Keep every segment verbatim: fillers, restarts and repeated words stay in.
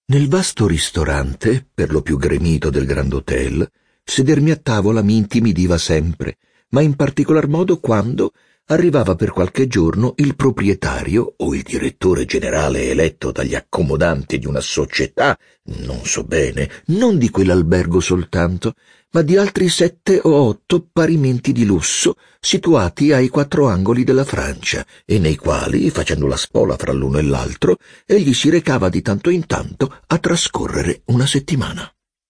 Nel vasto ristorante, per lo più gremito del Grand Hotel, sedermi a tavola mi intimidiva sempre, ma in particolar modo quando arrivava per qualche giorno il proprietario o il direttore generale eletto dagli accomodanti di una società, non so bene, non di quell'albergo soltanto, ma di altri sette o otto parimenti di lusso situati ai quattro angoli della Francia e nei quali, facendo la spola fra l'uno e l'altro, egli si recava di tanto in tanto a trascorrere una settimana.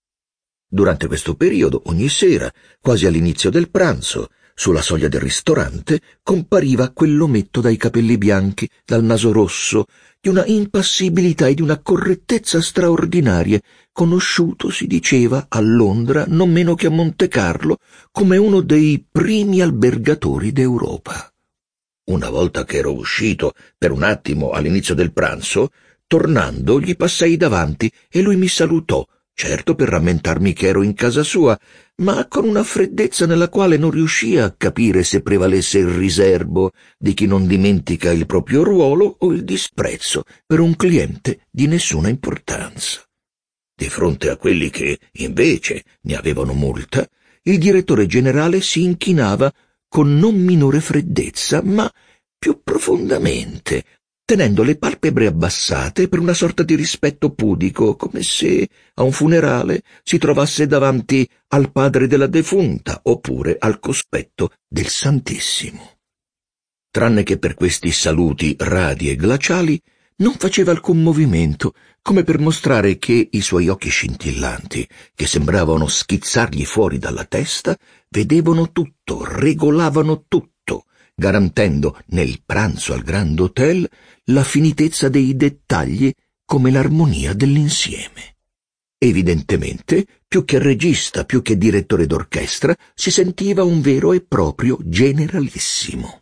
Durante questo periodo, ogni sera, quasi all'inizio del pranzo, sulla soglia del ristorante compariva quell'ometto dai capelli bianchi, dal naso rosso, di una impassibilità e di una correttezza straordinarie, conosciuto, si diceva, a Londra non meno che a Montecarlo, come uno dei primi albergatori d'Europa. Una volta che ero uscito per un attimo all'inizio del pranzo, tornando gli passai davanti e lui mi salutò, certo per rammentarmi che ero in casa sua, ma con una freddezza nella quale non riuscii a capire se prevalesse il riserbo di chi non dimentica il proprio ruolo o il disprezzo per un cliente di nessuna importanza. Di fronte a quelli che, invece, ne avevano molta, il direttore generale si inchinava con non minore freddezza, ma più profondamente, tenendo le palpebre abbassate per una sorta di rispetto pudico, come se a un funerale si trovasse davanti al padre della defunta oppure al cospetto del Santissimo. Tranne che per questi saluti radi e glaciali, non faceva alcun movimento, come per mostrare che i suoi occhi scintillanti, che sembravano schizzargli fuori dalla testa, vedevano tutto, regolavano tutto, garantendo nel pranzo al Grand Hotel la finitezza dei dettagli come l'armonia dell'insieme. Evidentemente, più che regista, più che direttore d'orchestra, si sentiva un vero e proprio generalissimo.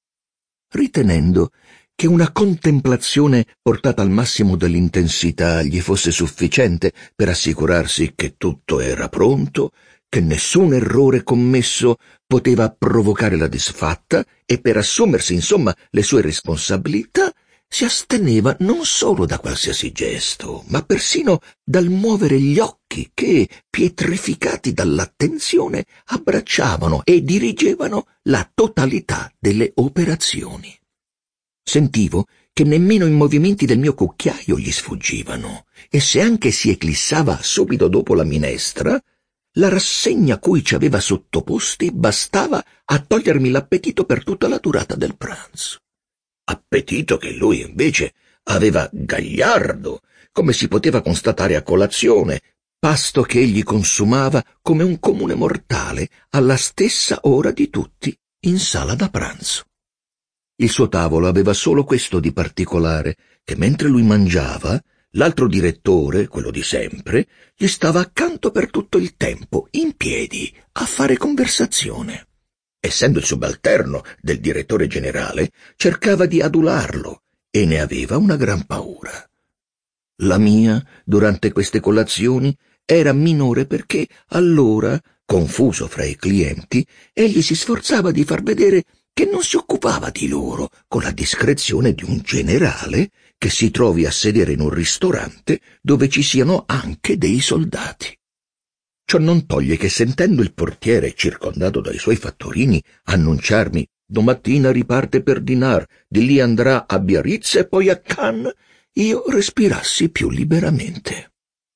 Ritenendo che una contemplazione portata al massimo dell'intensità gli fosse sufficiente per assicurarsi che tutto era pronto, che nessun errore commesso poteva provocare la disfatta e per assumersi insomma le sue responsabilità, si asteneva non solo da qualsiasi gesto, ma persino dal muovere gli occhi che, pietrificati dall'attenzione, abbracciavano e dirigevano la totalità delle operazioni. Sentivo che nemmeno i movimenti del mio cucchiaio gli sfuggivano, e se anche si eclissava subito dopo la minestra, la rassegna a cui ci aveva sottoposti bastava a togliermi l'appetito per tutta la durata del pranzo. Appetito che lui invece aveva gagliardo, come si poteva constatare a colazione, pasto che egli consumava come un comune mortale alla stessa ora di tutti in sala da pranzo. Il suo tavolo aveva solo questo di particolare, che mentre lui mangiava, l'altro direttore, quello di sempre, gli stava accanto per tutto il tempo, in piedi, a fare conversazione. Essendo il subalterno del direttore generale, cercava di adularlo e ne aveva una gran paura. La mia, durante queste colazioni, era minore perché allora, confuso fra i clienti, egli si sforzava di far vedere che non si occupava di loro con la discrezione di un generale che si trovi a sedere in un ristorante dove ci siano anche dei soldati. Ciò non toglie che sentendo il portiere circondato dai suoi fattorini annunciarmi «Domattina riparte per Dinard, di lì andrà a Biarritz e poi a Cannes», io respirassi più liberamente.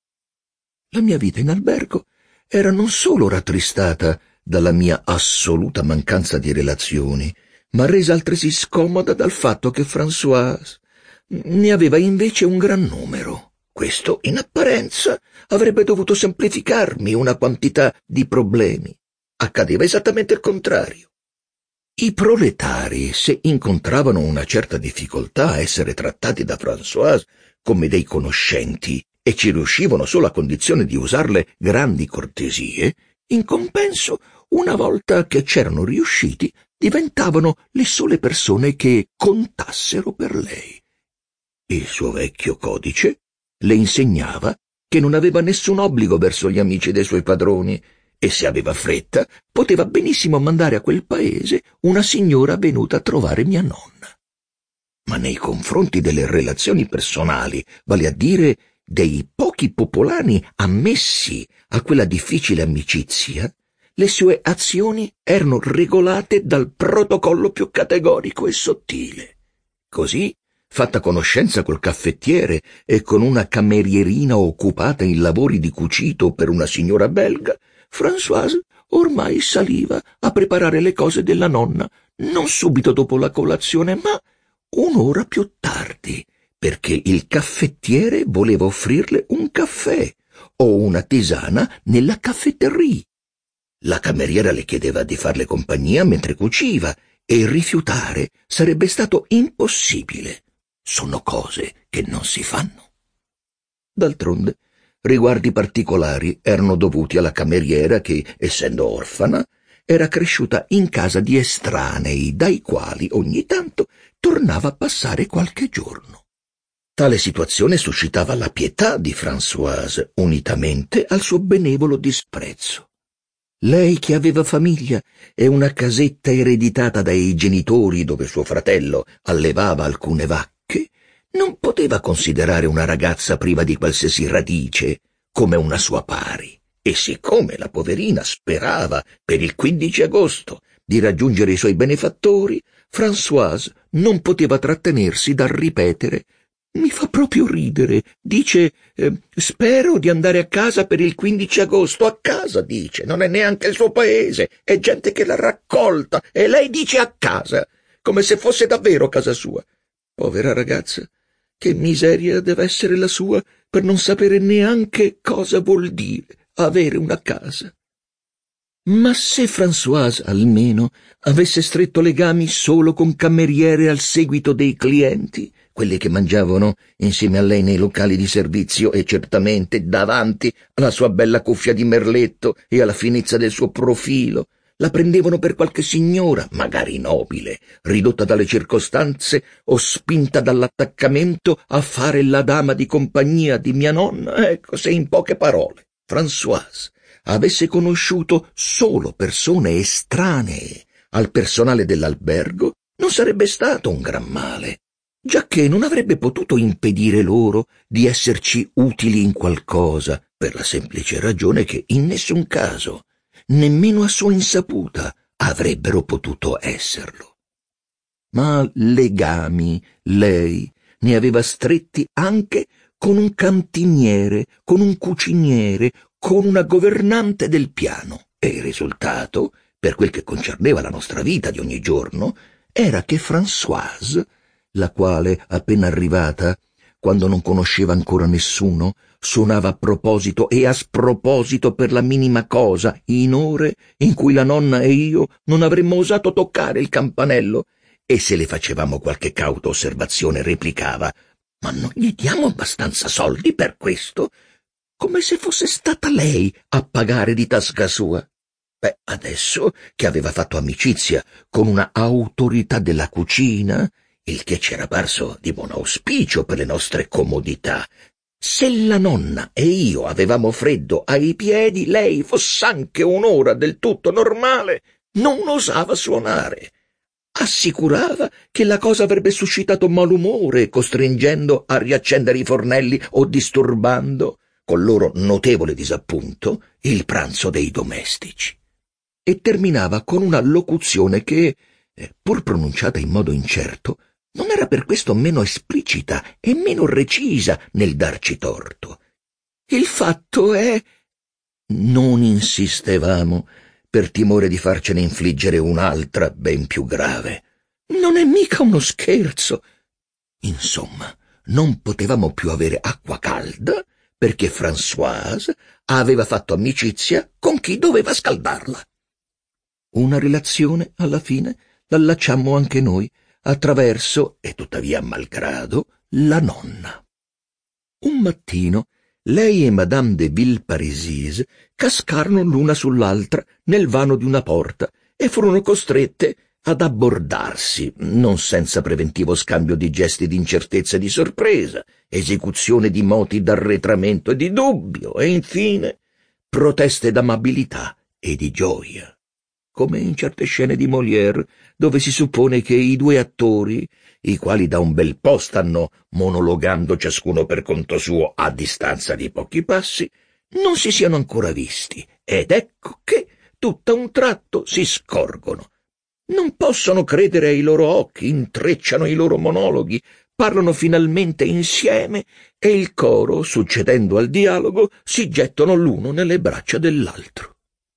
La mia vita in albergo era non solo rattristata dalla mia assoluta mancanza di relazioni, ma resa altresì scomoda dal fatto che Françoise ne aveva invece un gran numero. Questo, in apparenza, avrebbe dovuto semplificarmi una quantità di problemi. Accadeva esattamente il contrario. I proletari, se incontravano una certa difficoltà a essere trattati da Françoise come dei conoscenti e ci riuscivano solo a condizione di usarle grandi cortesie, in compenso, una volta che c'erano riusciti, diventavano le sole persone che contassero per lei. Il suo vecchio codice le insegnava che non aveva nessun obbligo verso gli amici dei suoi padroni e se aveva fretta poteva benissimo mandare a quel paese una signora venuta a trovare mia nonna. Ma nei confronti delle relazioni personali, vale a dire dei pochi popolani ammessi a quella difficile amicizia, le sue azioni erano regolate dal protocollo più categorico e sottile. Così, fatta conoscenza col caffettiere e con una camerierina occupata in lavori di cucito per una signora belga, Françoise ormai saliva a preparare le cose della nonna, non subito dopo la colazione, ma un'ora più tardi, perché il caffettiere voleva offrirle un caffè o una tisana nella caffetteria. La cameriera le chiedeva di farle compagnia mentre cuciva e rifiutare sarebbe stato impossibile. Sono cose che non si fanno. D'altronde, riguardi particolari erano dovuti alla cameriera che, essendo orfana, era cresciuta in casa di estranei dai quali ogni tanto tornava a passare qualche giorno. Tale situazione suscitava la pietà di Françoise, unitamente al suo benevolo disprezzo. Lei che aveva famiglia e una casetta ereditata dai genitori dove suo fratello allevava alcune vacche, non poteva considerare una ragazza priva di qualsiasi radice come una sua pari. E siccome la poverina sperava per il quindici agosto di raggiungere i suoi benefattori, Françoise non poteva trattenersi dal ripetere: «Mi fa proprio ridere. Dice, eh, spero di andare a casa per il quindici agosto. A casa, dice, non è neanche il suo paese. È gente che l'ha raccolta e lei dice a casa, come se fosse davvero casa sua. Povera ragazza, che miseria deve essere la sua per non sapere neanche cosa vuol dire avere una casa». Ma se Françoise almeno avesse stretto legami solo con cameriere al seguito dei clienti, quelli che mangiavano insieme a lei nei locali di servizio e certamente davanti alla sua bella cuffia di merletto e alla finezza del suo profilo, la prendevano per qualche signora, magari nobile, ridotta dalle circostanze o spinta dall'attaccamento a fare la dama di compagnia di mia nonna, ecco, se in poche parole Françoise avesse conosciuto solo persone estranee al personale dell'albergo, non sarebbe stato un gran male, giacché non avrebbe potuto impedire loro di esserci utili in qualcosa, per la semplice ragione che in nessun caso, nemmeno a sua insaputa, avrebbero potuto esserlo. Ma legami lei ne aveva stretti anche con un cantiniere, con un cuciniere, con una governante del piano, e il risultato, per quel che concerneva la nostra vita di ogni giorno, era che Françoise, la quale, appena arrivata, quando non conosceva ancora nessuno, suonava a proposito e a sproposito per la minima cosa, in ore in cui la nonna e io non avremmo osato toccare il campanello, e se le facevamo qualche cauta osservazione replicava: «Ma non gli diamo abbastanza soldi per questo?» come se fosse stata lei a pagare di tasca sua. Beh, adesso che aveva fatto amicizia con una autorità della cucina, il che c'era parso di buon auspicio per le nostre comodità, se la nonna e io avevamo freddo ai piedi, lei, foss'anche un'ora del tutto normale, non osava suonare. Assicurava che la cosa avrebbe suscitato malumore, costringendo a riaccendere i fornelli o disturbando, col loro notevole disappunto, il pranzo dei domestici. E terminava con una locuzione che, pur pronunciata in modo incerto, non era per questo meno esplicita e meno recisa nel darci torto. Il fatto è... Non insistevamo, per timore di farcene infliggere un'altra ben più grave. Non è mica uno scherzo. Insomma, non potevamo più avere acqua calda, perché Françoise aveva fatto amicizia con chi doveva scaldarla. Una relazione, alla fine, l'allacciammo anche noi, attraverso, e tuttavia malgrado, la nonna. Un mattino, lei e Madame de Villeparisis cascarono l'una sull'altra nel vano di una porta e furono costrette ad abbordarsi, non senza preventivo scambio di gesti di incertezza e di sorpresa, esecuzione di moti d'arretramento e di dubbio, e infine proteste d'amabilità e di gioia, come in certe scene di Molière, dove si suppone che i due attori, i quali da un bel po' stanno monologando ciascuno per conto suo a distanza di pochi passi, non si siano ancora visti, ed ecco che, tutt'a un tratto, si scorgono. Non possono credere ai loro occhi, intrecciano i loro monologhi, parlano finalmente insieme e il coro, succedendo al dialogo, si gettano l'uno nelle braccia dell'altro.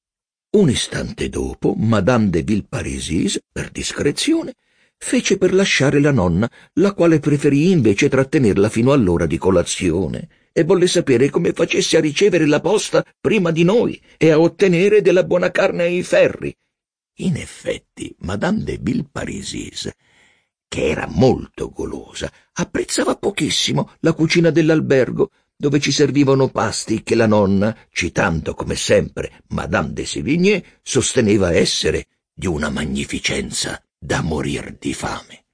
Un istante dopo, Madame de Villeparisis, per discrezione, fece per lasciare la nonna, la quale preferì invece trattenerla fino all'ora di colazione e volle sapere come facesse a ricevere la posta prima di noi e a ottenere della buona carne ai ferri. In effetti, Madame de Villeparisis, che era molto golosa, apprezzava pochissimo la cucina dell'albergo, dove ci servivano pasti che la nonna, citando come sempre Madame de Sévigné, sosteneva essere di una magnificenza da morir di fame.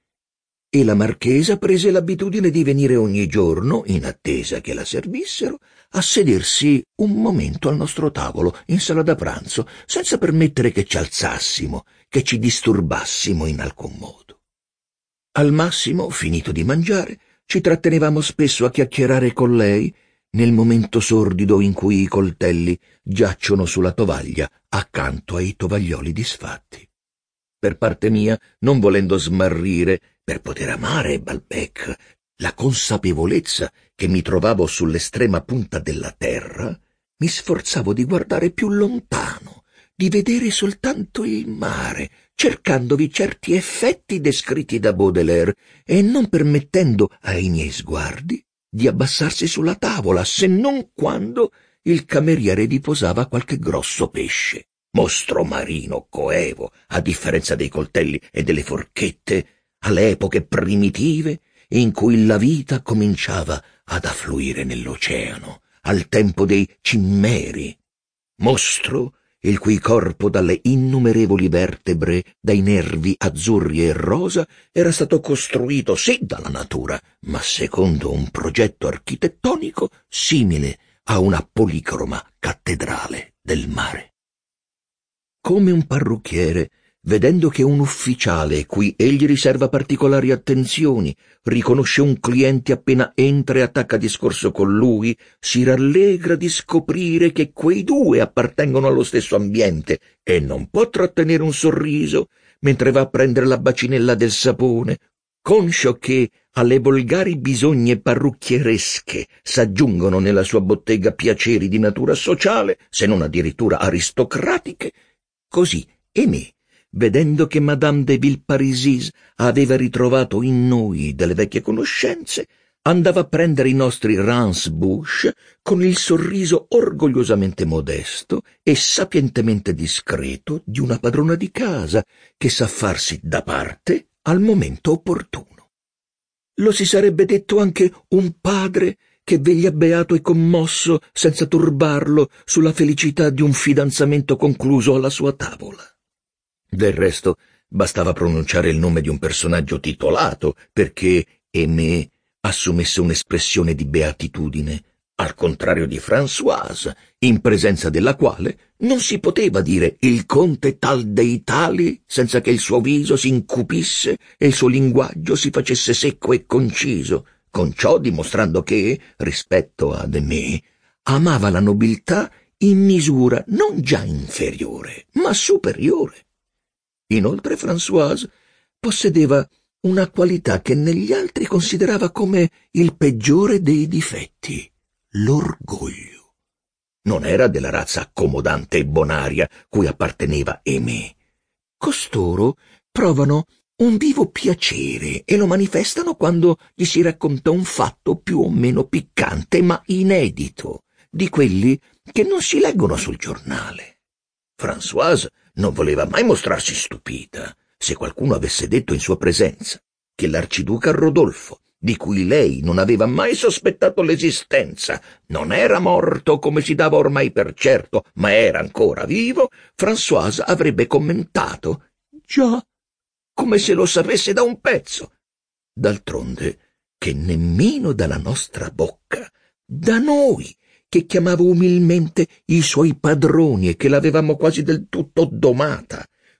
E la marchesa prese l'abitudine di venire ogni giorno, in attesa che la servissero, a sedersi un momento al nostro tavolo, in sala da pranzo, senza permettere che ci alzassimo, che ci disturbassimo in alcun modo. Al massimo, finito di mangiare, ci trattenevamo spesso a chiacchierare con lei, nel momento sordido in cui i coltelli giacciono sulla tovaglia accanto ai tovaglioli disfatti. Per parte mia, non volendo smarrire, per poter amare Balbec, la consapevolezza che mi trovavo sull'estrema punta della terra, mi sforzavo di guardare più lontano, di vedere soltanto il mare, cercandovi certi effetti descritti da Baudelaire e non permettendo ai miei sguardi di abbassarsi sulla tavola, se non quando il cameriere riposava qualche grosso pesce, mostro marino coevo, a differenza dei coltelli e delle forchette, alle epoche primitive in cui la vita cominciava ad affluire nell'oceano, al tempo dei cimmeri, mostro il cui corpo dalle innumerevoli vertebre, dai nervi azzurri e rosa, era stato costruito sì dalla natura, ma secondo un progetto architettonico simile a una policroma cattedrale del mare. Come un parrucchiere, vedendo che un ufficiale cui egli riserva particolari attenzioni riconosce un cliente appena entra e attacca discorso con lui, si rallegra di scoprire che quei due appartengono allo stesso ambiente e non può trattenere un sorriso mentre va a prendere la bacinella del sapone, conscio che alle volgari bisogne parrucchieresche s'aggiungono nella sua bottega piaceri di natura sociale, se non addirittura aristocratiche. Così Aimé, vedendo che Madame de Villeparisis aveva ritrovato in noi delle vecchie conoscenze, andava a prendere i nostri rince-bouche con il sorriso orgogliosamente modesto e sapientemente discreto di una padrona di casa che sa farsi da parte al momento opportuno. Lo si sarebbe detto anche un padre che veglia beato e commosso senza turbarlo sulla felicità di un fidanzamento concluso alla sua tavola. Del resto, bastava pronunciare il nome di un personaggio titolato perché Aimé assumesse un'espressione di beatitudine, al contrario di Françoise, in presenza della quale non si poteva dire il conte tal dei tali senza che il suo viso si incupisse e il suo linguaggio si facesse secco e conciso, con ciò dimostrando che, rispetto ad Aimé, amava la nobiltà in misura non già inferiore, ma superiore. Inoltre Françoise possedeva una qualità che negli altri considerava come il peggiore dei difetti, l'orgoglio. Non era della razza accomodante e bonaria cui apparteneva Aimé. Costoro provano un vivo piacere e lo manifestano quando gli si racconta un fatto più o meno piccante ma inedito, di quelli che non si leggono sul giornale. Françoise non voleva mai mostrarsi stupita se qualcuno avesse detto in sua presenza che l'arciduca Rodolfo, di cui lei non aveva mai sospettato l'esistenza, non era morto come si dava ormai per certo, ma era ancora vivo, Françoise avrebbe commentato «Già, come se lo sapesse da un pezzo». D'altronde, che nemmeno dalla nostra bocca, da noi, che chiamava umilmente i suoi padroni e che l'avevamo quasi del tutto domata,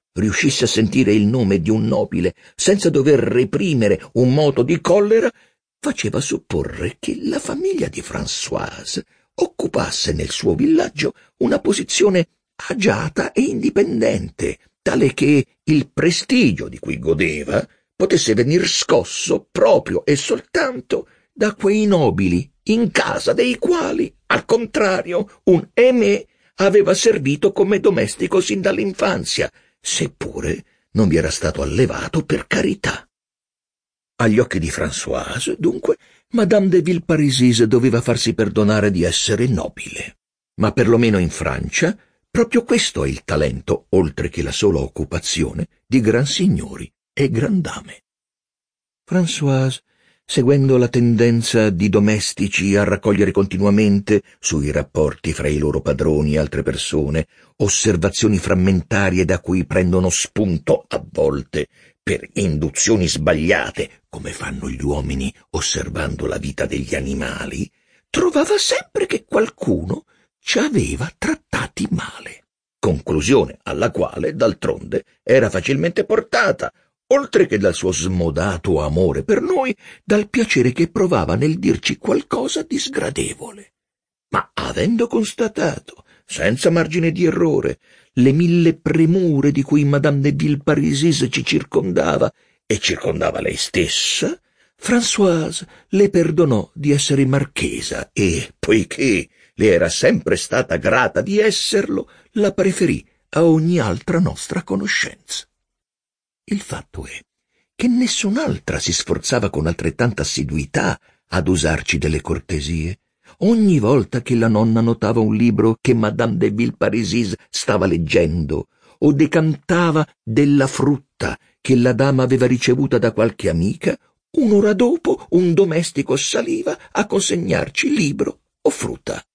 riuscisse a sentire il nome di un nobile senza dover reprimere un moto di collera, faceva supporre che la famiglia di Françoise occupasse nel suo villaggio una posizione agiata e indipendente, tale che il prestigio di cui godeva potesse venir scosso proprio e soltanto da quei nobili in casa dei quali, al contrario, un Aimé aveva servito come domestico sin dall'infanzia, seppure non vi era stato allevato per carità. Agli occhi di Françoise, dunque, Madame de Villeparisis doveva farsi perdonare di essere nobile. Ma perlomeno in Francia, proprio questo è il talento, oltre che la sola occupazione, di gran signori e grandame. Françoise, seguendo la tendenza di domestici a raccogliere continuamente, sui rapporti fra i loro padroni e altre persone, osservazioni frammentarie da cui prendono spunto a volte per induzioni sbagliate, come fanno gli uomini osservando la vita degli animali, trovava sempre che qualcuno ci aveva trattati male. Conclusione alla quale, d'altronde, era facilmente portata, oltre che dal suo smodato amore per noi, dal piacere che provava nel dirci qualcosa di sgradevole. Ma avendo constatato, senza margine di errore, le mille premure di cui Madame de Villeparisis ci circondava e circondava lei stessa, Françoise le perdonò di essere marchesa e, poiché le era sempre stata grata di esserlo, la preferì a ogni altra nostra conoscenza. Il fatto è che nessun'altra si sforzava con altrettanta assiduità ad usarci delle cortesie. Ogni volta che la nonna notava un libro che Madame de Villeparisis stava leggendo o decantava della frutta che la dama aveva ricevuta da qualche amica, un'ora dopo un domestico saliva a consegnarci libro o frutta.